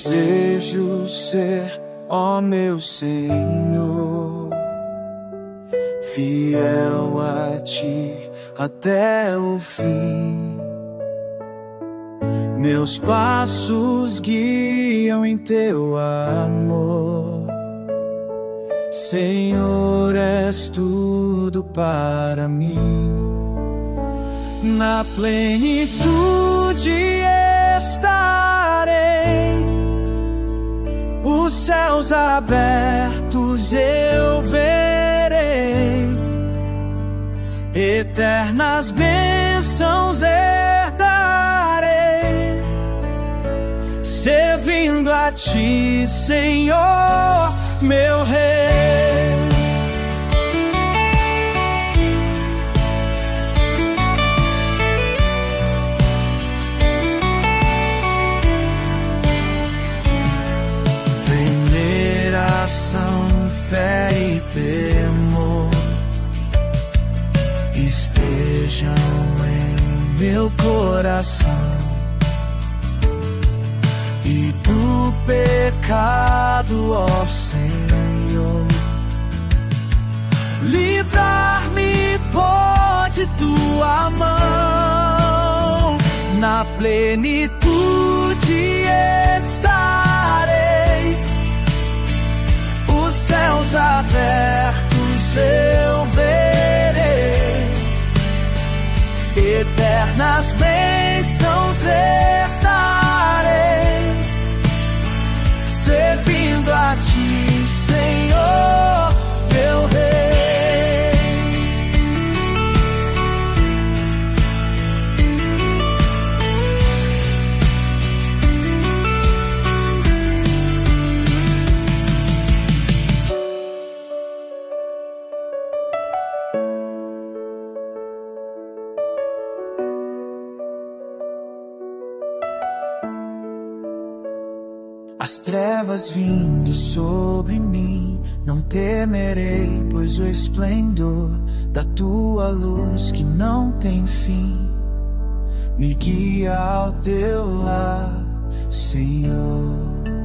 desejo ser, ó meu Senhor, fiel a Ti até o fim. Meus passos guiam em Teu amor. Senhor, és tudo para mim. Na plenitude estarei, os céus abertos eu verei, eternas bênçãos herdarei, servindo a Ti, Senhor, meu Rei. Fé e temor estejam em meu coração, e do pecado, ó Senhor, livrar-me pode Tua mão. Na plenitude estarei, os céus abertos eu verei, eternas bênçãos herdarei, servindo a Ti, Senhor, meu Rei. As trevas vindo sobre mim, não temerei, pois o esplendor da Tua luz que não tem fim me guia ao Teu lar, Senhor.